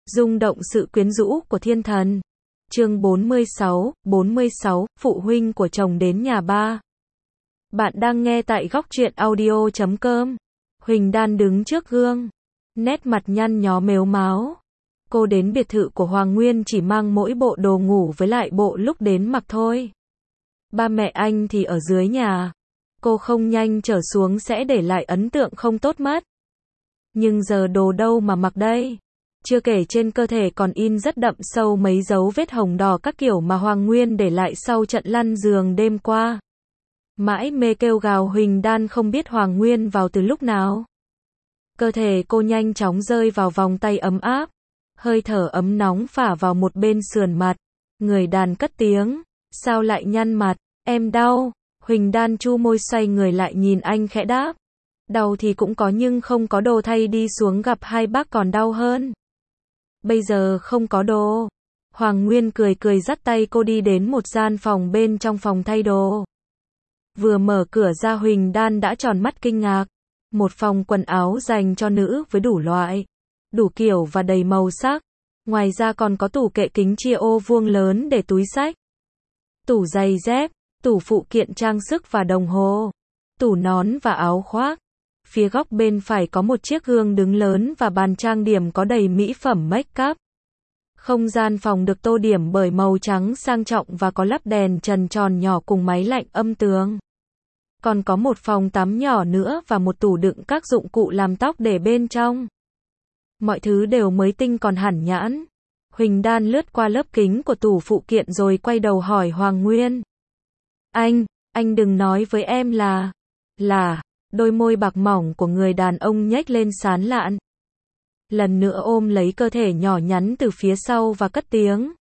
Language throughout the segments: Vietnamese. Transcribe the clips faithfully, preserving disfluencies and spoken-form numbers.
Rung động sự quyến rũ của thiên thần. Chương bốn mươi sáu, bốn mươi sáu, phụ huynh của chồng đến nhà ba. Bạn đang nghe tại góc truyện audio chấm com. Huỳnh Đan đứng trước gương, nét mặt nhăn nhó mếu máo. Cô đến biệt thự của Hoàng Nguyên chỉ mang mỗi bộ đồ ngủ với lại bộ lúc đến mặc thôi. Ba mẹ anh thì ở dưới nhà. Cô không nhanh trở xuống sẽ để lại ấn tượng không tốt mất. Nhưng giờ đồ đâu mà mặc đây? Chưa kể trên cơ thể còn in rất đậm sâu mấy dấu vết hồng đỏ các kiểu mà Hoàng Nguyên để lại sau trận lăn giường đêm qua. Mãi mê kêu gào Huỳnh Đan không biết Hoàng Nguyên vào từ lúc nào. Cơ thể cô nhanh chóng rơi vào vòng tay ấm áp. Hơi thở ấm nóng phả vào một bên sườn mặt. Người đàn cất tiếng. Sao lại nhăn mặt? Em đau. Huỳnh Đan chu môi xoay người lại nhìn anh khẽ đáp. Đau thì cũng có nhưng không có đồ thay đi xuống gặp hai bác còn đau hơn. Bây giờ không có đồ. Hoàng Nguyên cười cười dắt tay cô đi đến một gian phòng bên trong phòng thay đồ. Vừa mở cửa ra Huỳnh Đan đã tròn mắt kinh ngạc. Một phòng quần áo dành cho nữ với đủ loại, đủ kiểu và đầy màu sắc. Ngoài ra còn có tủ kệ kính chia ô vuông lớn để túi xách, tủ giày dép, tủ phụ kiện trang sức và đồng hồ, tủ nón và áo khoác. Phía góc bên phải có một chiếc gương đứng lớn và bàn trang điểm có đầy mỹ phẩm make up. Không gian phòng được tô điểm bởi màu trắng sang trọng và có lắp đèn trần tròn nhỏ cùng máy lạnh âm tường. Còn có một phòng tắm nhỏ nữa và một tủ đựng các dụng cụ làm tóc để bên trong. Mọi thứ đều mới tinh còn hẳn nhãn. Huỳnh Đan lướt qua lớp kính của tủ phụ kiện rồi quay đầu hỏi Hoàng Nguyên. Anh, anh đừng nói với em là, là, đôi môi bạc mỏng của người đàn ông nhếch lên sán lạn. Lần nữa ôm lấy cơ thể nhỏ nhắn từ phía sau và cất tiếng.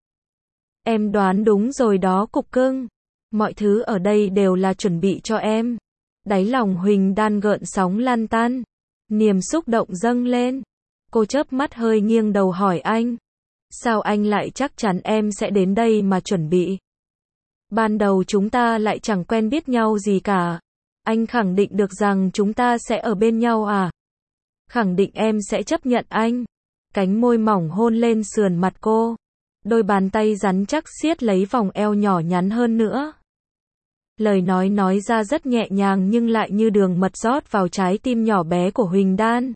Em đoán đúng rồi đó cục cưng. Mọi thứ ở đây đều là chuẩn bị cho em. Đáy lòng Huỳnh Đan gợn sóng lan tan. Niềm xúc động dâng lên. Cô chớp mắt hơi nghiêng đầu hỏi anh. Sao anh lại chắc chắn em sẽ đến đây mà chuẩn bị? Ban đầu chúng ta lại chẳng quen biết nhau gì cả. Anh khẳng định được rằng chúng ta sẽ ở bên nhau à? Khẳng định em sẽ chấp nhận anh. Cánh môi mỏng hôn lên sườn mặt cô. Đôi bàn tay rắn chắc siết lấy vòng eo nhỏ nhắn hơn nữa. Lời nói nói ra rất nhẹ nhàng nhưng lại như đường mật rót vào trái tim nhỏ bé của Huỳnh Đan.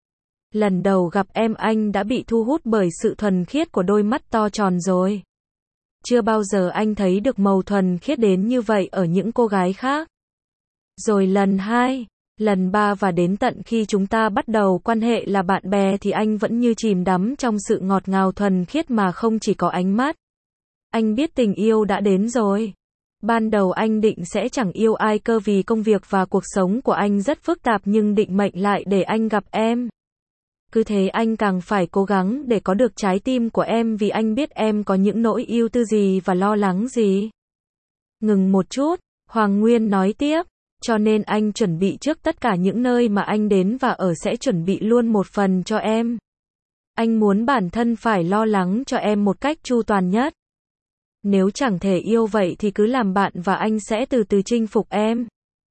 Lần đầu gặp em anh đã bị thu hút bởi sự thuần khiết của đôi mắt to tròn rồi. Chưa bao giờ anh thấy được màu thuần khiết đến như vậy ở những cô gái khác. Rồi lần hai, lần ba và đến tận khi chúng ta bắt đầu quan hệ là bạn bè thì anh vẫn như chìm đắm trong sự ngọt ngào thuần khiết mà không chỉ có ánh mắt. Anh biết tình yêu đã đến rồi. Ban đầu anh định sẽ chẳng yêu ai cơ vì công việc và cuộc sống của anh rất phức tạp nhưng định mệnh lại để anh gặp em. Cứ thế anh càng phải cố gắng để có được trái tim của em vì anh biết em có những nỗi ưu tư gì và lo lắng gì. Ngừng một chút, Hoàng Nguyên nói tiếp. Cho nên anh chuẩn bị trước tất cả những nơi mà anh đến và ở sẽ chuẩn bị luôn một phần cho em. Anh muốn bản thân phải lo lắng cho em một cách chu toàn nhất. Nếu chẳng thể yêu vậy thì cứ làm bạn và anh sẽ từ từ chinh phục em.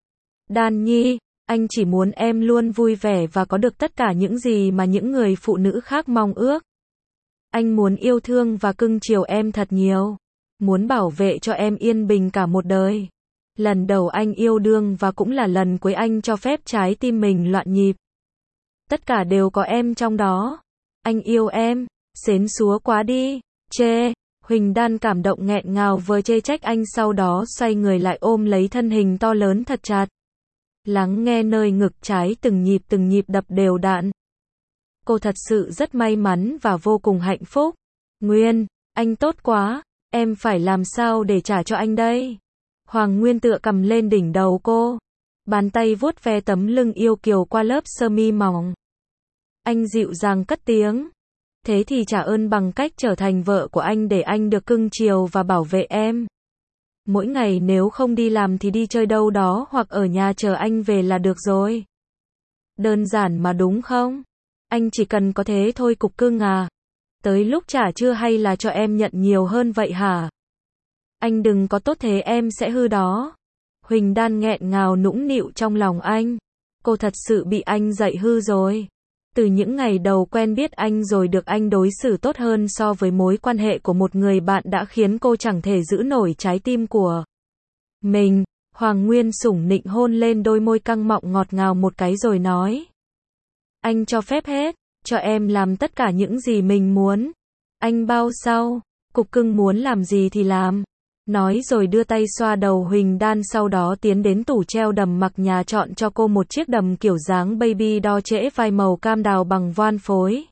Đan Nhi, anh chỉ muốn em luôn vui vẻ và có được tất cả những gì mà những người phụ nữ khác mong ước. Anh muốn yêu thương và cưng chiều em thật nhiều. Muốn bảo vệ cho em yên bình cả một đời. Lần đầu anh yêu đương và cũng là lần cuối anh cho phép trái tim mình loạn nhịp. Tất cả đều có em trong đó. Anh yêu em. Xến xúa quá đi. Chê. Huỳnh Đan cảm động nghẹn ngào với chê trách anh sau đó xoay người lại ôm lấy thân hình to lớn thật chặt. Lắng nghe nơi ngực trái từng nhịp từng nhịp đập đều đặn. Cô thật sự rất may mắn và vô cùng hạnh phúc. Nguyên, anh tốt quá. Em phải làm sao để trả cho anh đây? Hoàng Nguyên tựa cầm lên đỉnh đầu cô. Bàn tay vuốt ve tấm lưng yêu kiều qua lớp sơ mi mỏng. Anh dịu dàng cất tiếng. Thế thì trả ơn bằng cách trở thành vợ của anh để anh được cưng chiều và bảo vệ em. Mỗi ngày nếu không đi làm thì đi chơi đâu đó hoặc ở nhà chờ anh về là được rồi. Đơn giản mà đúng không? Anh chỉ cần có thế thôi cục cưng à. Tới lúc trả chưa hay là cho em nhận nhiều hơn vậy hả? Anh đừng có tốt thế em sẽ hư đó. Huỳnh Đan nghẹn ngào nũng nịu trong lòng anh. Cô thật sự bị anh dạy hư rồi. Từ những ngày đầu quen biết anh rồi được anh đối xử tốt hơn so với mối quan hệ của một người bạn đã khiến cô chẳng thể giữ nổi trái tim của mình. Hoàng Nguyên sủng nịnh hôn lên đôi môi căng mọng ngọt ngào một cái rồi nói. Anh cho phép hết, cho em làm tất cả những gì mình muốn. Anh bao sau, cục cưng muốn làm gì thì làm. Nói rồi đưa tay xoa đầu Huỳnh Đan, sau đó tiến đến tủ treo đầm mặc nhà chọn cho cô một chiếc đầm kiểu dáng baby doll trễ vai màu cam đào bằng voan phối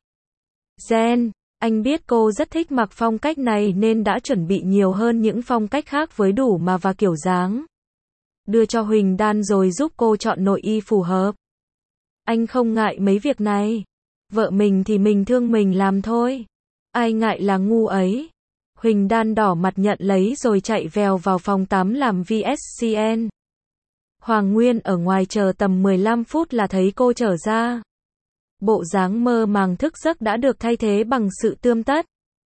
gen. Anh biết cô rất thích mặc phong cách này nên đã chuẩn bị nhiều hơn những phong cách khác với đủ mà và kiểu dáng. Đưa cho Huỳnh Đan rồi giúp cô chọn nội y phù hợp. Anh không ngại mấy việc này. Vợ mình thì mình thương mình làm thôi. Ai ngại là ngu ấy. Huỳnh Đan đỏ mặt nhận lấy rồi chạy vèo vào phòng tắm làm vê ét xê en. Hoàng Nguyên ở ngoài chờ tầm mười lăm phút là thấy cô trở ra. Bộ dáng mơ màng thức giấc đã được thay thế bằng sự tươm tất.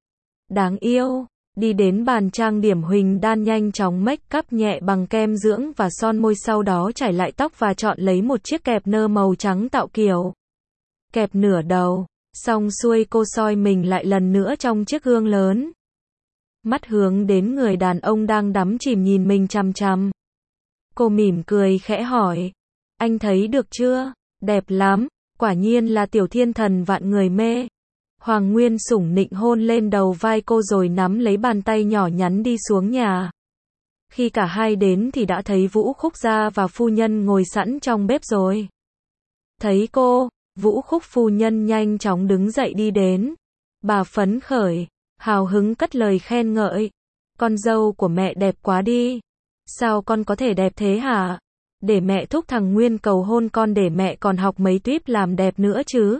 Đáng yêu. Đi đến bàn trang điểm, Huỳnh Đan nhanh chóng make up nhẹ bằng kem dưỡng và son môi, sau đó trải lại tóc và chọn lấy một chiếc kẹp nơ màu trắng tạo kiểu kẹp nửa đầu. Xong xuôi cô soi mình lại lần nữa trong chiếc gương lớn. Mắt hướng đến người đàn ông đang đắm chìm nhìn mình chằm chằm. Cô mỉm cười khẽ hỏi. Anh thấy được chưa? Đẹp lắm. Quả nhiên là tiểu thiên thần vạn người mê. Hoàng Nguyên sủng nịnh hôn lên đầu vai cô rồi nắm lấy bàn tay nhỏ nhắn đi xuống nhà. Khi cả hai đến thì đã thấy Vũ Khúc gia và phu nhân ngồi sẵn trong bếp rồi. Thấy cô, Vũ Khúc phu nhân nhanh chóng đứng dậy đi đến. Bà phấn khởi, hào hứng cất lời khen ngợi. Con dâu của mẹ đẹp quá đi. Sao con có thể đẹp thế hả? Để mẹ thúc thằng Nguyên cầu hôn con để mẹ còn học mấy tuyếp làm đẹp nữa chứ.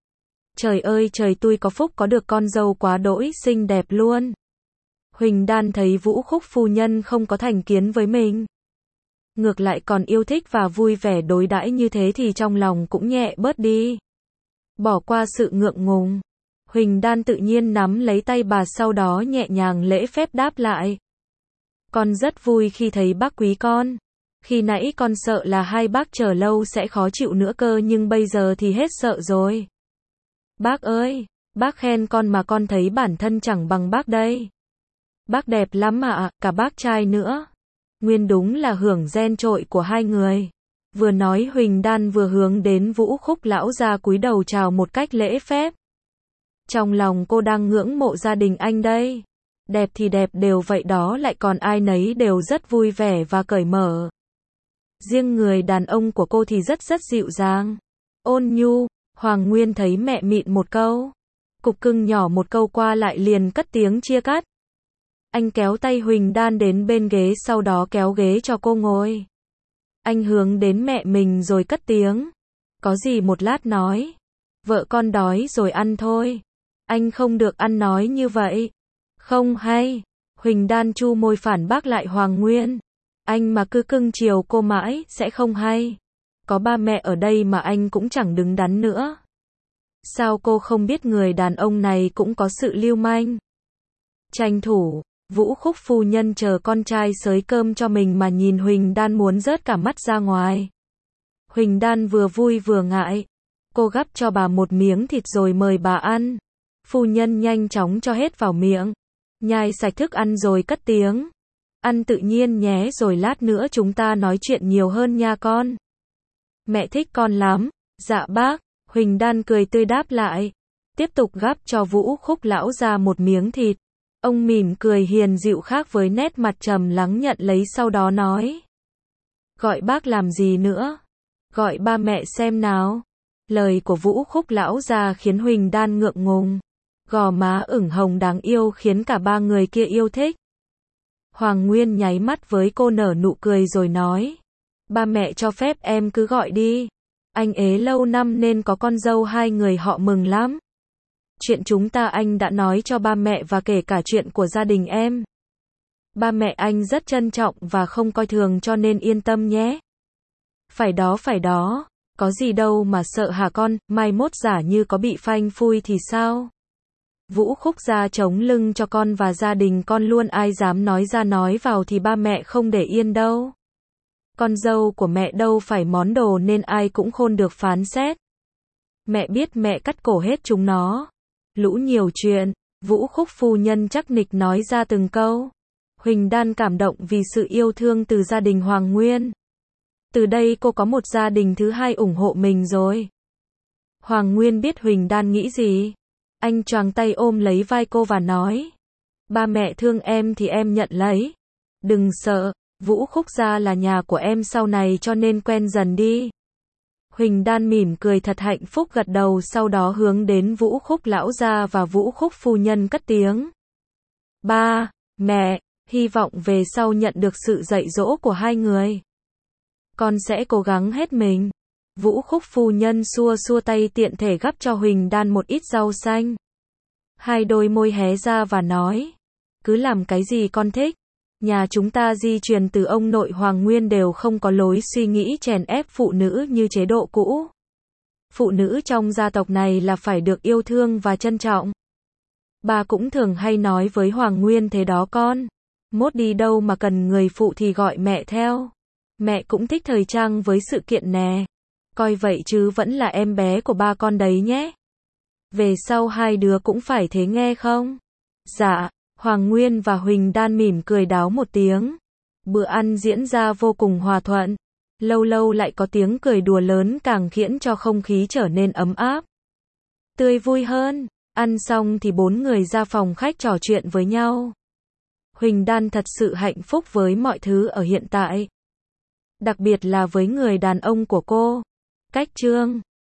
Trời ơi trời, tui có phúc có được con dâu quá đỗi xinh đẹp luôn. Huỳnh Đan thấy Vũ Khúc phu nhân không có thành kiến với mình. Ngược lại còn yêu thích và vui vẻ đối đãi như thế thì trong lòng cũng nhẹ bớt đi. Bỏ qua sự ngượng ngùng. Huỳnh Đan tự nhiên nắm lấy tay bà, sau đó nhẹ nhàng lễ phép đáp lại. Con rất vui khi thấy bác quý con. Khi nãy con sợ là hai bác chờ lâu sẽ khó chịu nữa cơ, nhưng bây giờ thì hết sợ rồi. Bác ơi, bác khen con mà con thấy bản thân chẳng bằng bác đây. Bác đẹp lắm ạ, cả bác trai nữa. Nguyên đúng là hưởng gen trội của hai người. Vừa nói Huỳnh Đan vừa hướng đến Vũ Khúc lão gia cúi đầu chào một cách lễ phép. Trong lòng cô đang ngưỡng mộ gia đình anh đây. Đẹp thì đẹp đều vậy đó, lại còn ai nấy đều rất vui vẻ và cởi mở. Riêng người đàn ông của cô thì rất rất dịu dàng, ôn nhu. Hoàng Nguyên thấy mẹ mịn một câu, cục cưng nhỏ một câu qua lại liền cất tiếng chia cắt. Anh kéo tay Huỳnh Đan đến bên ghế, sau đó kéo ghế cho cô ngồi. Anh hướng đến mẹ mình rồi cất tiếng. Có gì một lát nói. Vợ con đói rồi ăn thôi. Anh không được ăn nói như vậy. Không hay. Huỳnh Đan chu môi phản bác lại Hoàng Nguyên. Anh mà cứ cưng chiều cô mãi, sẽ không hay. Có ba mẹ ở đây mà anh cũng chẳng đứng đắn nữa. Sao cô không biết người đàn ông này cũng có sự lưu manh? Tranh thủ, Vũ Khúc phu nhân chờ con trai xới cơm cho mình mà nhìn Huỳnh Đan muốn rớt cả mắt ra ngoài. Huỳnh Đan vừa vui vừa ngại. Cô gắp cho bà một miếng thịt rồi mời bà ăn. Phu nhân nhanh chóng cho hết vào miệng. Nhai sạch thức ăn rồi cất tiếng. Ăn tự nhiên nhé, rồi lát nữa chúng ta nói chuyện nhiều hơn nha con. Mẹ thích con lắm. Dạ bác. Huỳnh Đan cười tươi đáp lại. Tiếp tục gắp cho Vũ Khúc lão ra một miếng thịt. Ông mỉm cười hiền dịu khác với nét mặt trầm lắng nhận lấy, sau đó nói. Gọi bác làm gì nữa? Gọi ba mẹ xem nào. Lời của Vũ Khúc lão ra khiến Huỳnh Đan ngượng ngùng. Gò má ửng hồng đáng yêu khiến cả ba người kia yêu thích. Hoàng Nguyên nháy mắt với cô nở nụ cười rồi nói. Ba mẹ cho phép em cứ gọi đi. Anh ế lâu năm nên có con dâu hai người họ mừng lắm. Chuyện chúng ta anh đã nói cho ba mẹ và kể cả chuyện của gia đình em. Ba mẹ anh rất trân trọng và không coi thường cho nên yên tâm nhé. Phải đó phải đó, có gì đâu mà sợ hả con, mai mốt giả như có bị phanh phui thì sao? Vũ Khúc gia chống lưng cho con và gia đình con luôn, ai dám nói ra nói vào thì ba mẹ không để yên đâu. Con dâu của mẹ đâu phải món đồ nên ai cũng khôn được phán xét. Mẹ biết mẹ cắt cổ hết chúng nó. Lũ nhiều chuyện, Vũ Khúc phu nhân chắc nịch nói ra từng câu. Huỳnh Đan cảm động vì sự yêu thương từ gia đình Hoàng Nguyên. Từ đây cô có một gia đình thứ hai ủng hộ mình rồi. Hoàng Nguyên biết Huỳnh Đan nghĩ gì. Anh choàng tay ôm lấy vai cô và nói. Ba mẹ thương em thì em nhận lấy. Đừng sợ, Vũ Khúc gia là nhà của em sau này cho nên quen dần đi. Huỳnh Đan mỉm cười thật hạnh phúc gật đầu, sau đó hướng đến Vũ Khúc lão gia và Vũ Khúc phu nhân cất tiếng. Ba, mẹ, hy vọng về sau nhận được sự dạy dỗ của hai người. Con sẽ cố gắng hết mình. Vũ Khúc phu nhân xua xua tay tiện thể gắp cho Huỳnh Đan một ít rau xanh. Hai đôi môi hé ra và nói. Cứ làm cái gì con thích. Nhà chúng ta di truyền từ ông nội Hoàng Nguyên đều không có lối suy nghĩ chèn ép phụ nữ như chế độ cũ. Phụ nữ trong gia tộc này là phải được yêu thương và trân trọng. Bà cũng thường hay nói với Hoàng Nguyên thế đó con. Mốt đi đâu mà cần người phụ thì gọi mẹ theo. Mẹ cũng thích thời trang với sự kiện nè. Coi vậy chứ vẫn là em bé của ba con đấy nhé. Về sau hai đứa cũng phải thế nghe không? Dạ. Hoàng Nguyên và Huỳnh Đan mỉm cười đáo một tiếng. Bữa ăn diễn ra vô cùng hòa thuận. Lâu lâu lại có tiếng cười đùa lớn càng khiến cho không khí trở nên ấm áp. Tươi vui hơn. Ăn xong thì bốn người ra phòng khách trò chuyện với nhau. Huỳnh Đan thật sự hạnh phúc với mọi thứ ở hiện tại. Đặc biệt là với người đàn ông của cô. Cách Trương.